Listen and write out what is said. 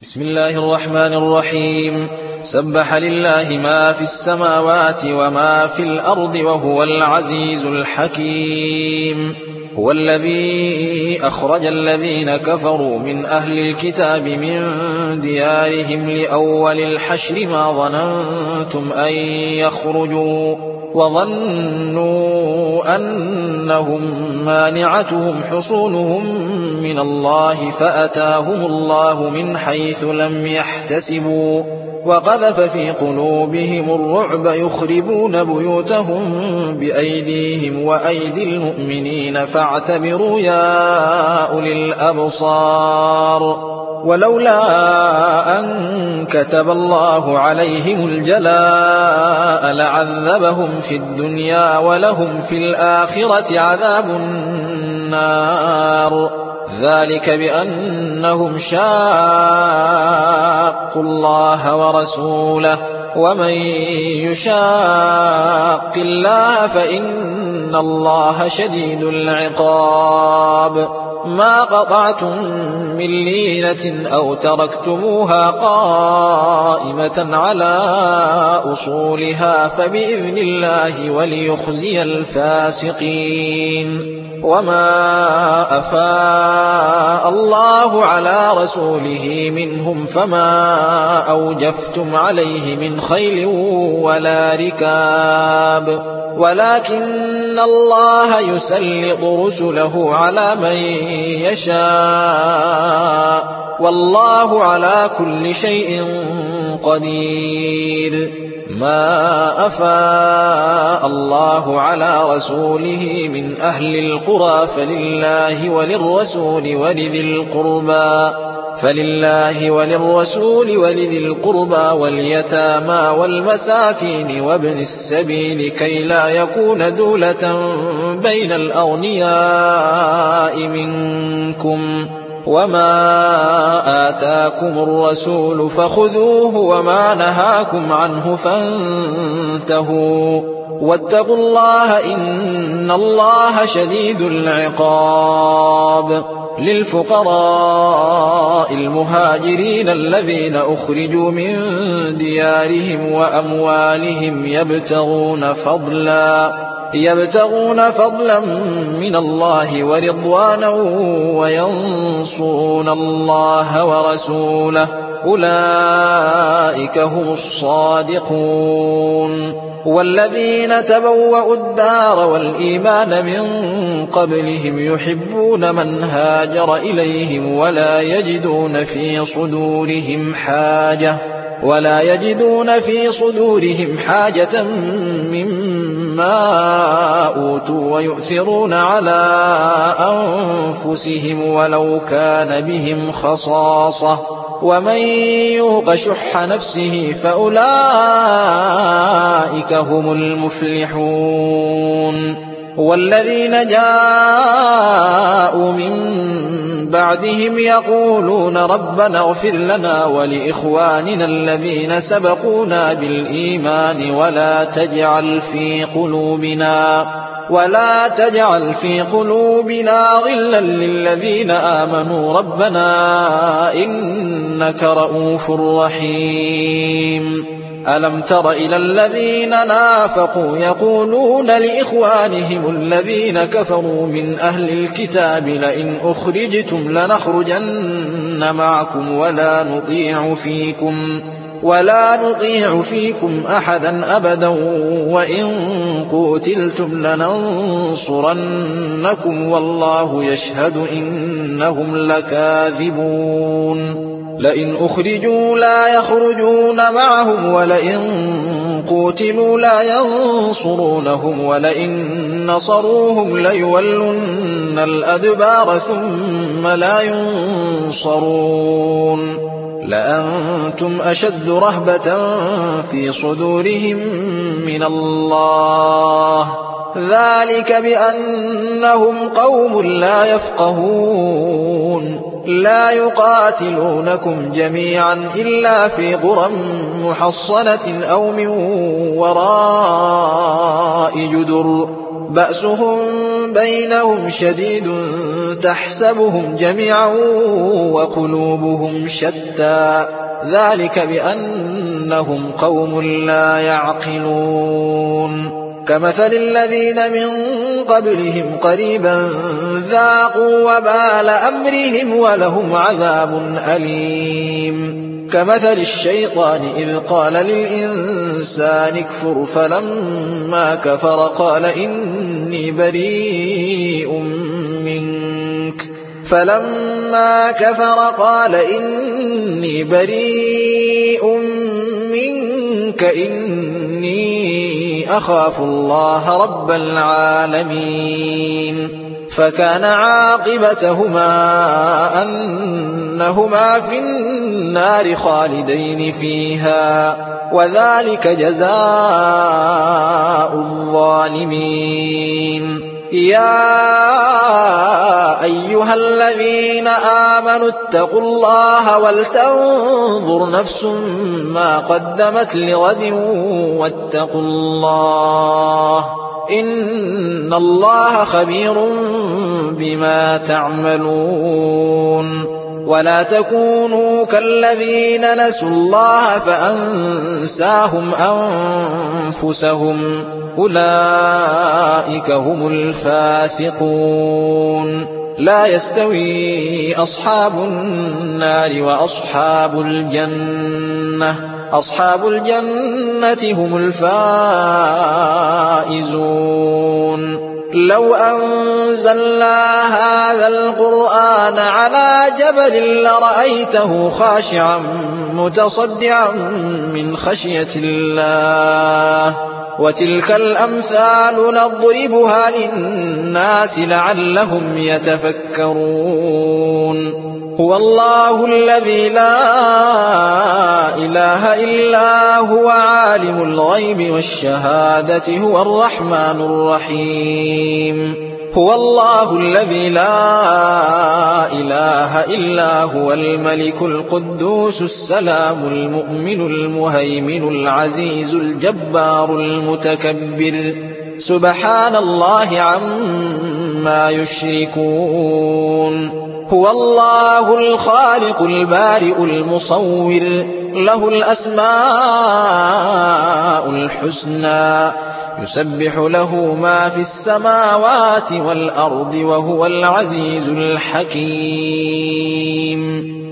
بسم الله الرحمن الرحيم. سبح لله ما في السماوات وما في الأرض وهو العزيز الحكيم. هو الذي أخرج الذين كفروا من أهل الكتاب من ديارهم لأول الحشر ما ظننتم أن يخرجوا وظنوا أنهم مانعتهم حصونهم من الله فأتاهم الله من حيث لم يحتسبوا وقذف في قلوبهم الرعب يخربون بيوتهم بأيديهم وأيدي المؤمنين فاعتبروا يا أولي الأبصار. ولولا أن كتب الله عليهم الجلاء لعذبهم في الدنيا ولهم في الآخرة عذاب النار. ذلك بأنهم شاقوا الله ورسوله ومن يشاق الله فإن الله شديد العقاب. ما قطعتم من لينة أو تركتموها قائمة على أصولها فبإذن الله وليخزي الفاسقين. وما أفاء الله على رسوله منهم فما أوجفتم عليه من خيل ولا ركاب ولكن الله يسلط رسله على من يشاء والله على كل شيء قدير. ما أفاء الله على رسوله من أهل القرى فلله وللرسول ولذي القربى واليتامى والمساكين وابن السبيل كي لا يكون دولة بين الأغنياء منكم. وما آتاكم الرسول فخذوه وما نهاكم عنه فانتهوا واتقوا الله إن الله شديد العقاب. للفقراء المهاجرين الذين أخرجوا من ديارهم وأموالهم يبتغون فضلا من الله ورضوانا وينصرون الله ورسوله أولئك هم الصادقون. والذين تبوأوا الدار والإيمان من قبلهم يحبون من هاجر إليهم ولا يجدون في صدورهم حاجة مما أوتوا ويؤثرون على أنفسهم ولو كان بهم خصاصة ومن يوق شح نفسه فأولئك هم المفلحون. والذين جاءوا من بعدهم يقولون ربنا اغفر لنا ولإخواننا الذين سبقونا بالإيمان ولا تجعل في قلوبنا غلا للذين آمنوا ربنا إنك رؤوف رحيم. ألم تر إلى الذين نافقوا يقولون لإخوانهم الذين كفروا من أهل الكتاب لئن أخرجتم لنخرجن معكم ولا نطيع فيكم أحدا أبدا وإن قتلتم لننصرنكم والله يشهد إنهم لكاذبون. لئن أخرجوا لا يخرجون معهم ولئن قتلوا لا ينصرونهم ولئن نصروهم ليولن الأدبار ثم لا ينصرون. لأنتم أشد رهبة في صدورهم من الله ذلك بأنهم قوم لا يفقهون. لا يقاتلونكم جميعا إلا في قرى محصنة أو من وراء جدر بأسهم بينهم شديد تحسبهم جميعا وقلوبهم شتى ذلك بأنهم قوم لا يعقلون كمثل الذين من قبلهم قريبا ذاقوا وبال أمرهم ولهم عذاب أليم كمثل الشيطان إذ قال للإنسان اكفر فلما كفر قال إني بريء منك إني أخاف الله رب العالمين فكان عاقبتهما أنهما في النار خالدين فيها وذلك جزاء الظالمين يا أيها الذين آمنوا اتقوا الله ولتنظر نفس ما قدمت لغد واتقوا الله إن الله خبير بما تعملون ولا تكونوا كالذين نسوا الله فأنساهم أنفسهم أولئك هم الفاسقون لا يستوي أصحاب النار وأصحاب الجنة هم الفائزون لو أنزلنا هذا القرآن على جبل لرأيته خاشعا متصدعا من خشية الله وتلك الأمثال نضربها للناس لعلهم يتفكرون هو الله الذي لا إله إلا هو عالم الغيب والشهادة هو الرحمن الرحيم هو الله الذي لا إله إلا هو الملك القدوس السلام المؤمن المهيمن العزيز الجبار المتكبر سبحان الله عما يشركون هو الله الخالق البارئ المصور له الأسماء الحسنى يسبح له ما في السماوات والأرض وهو العزيز الحكيم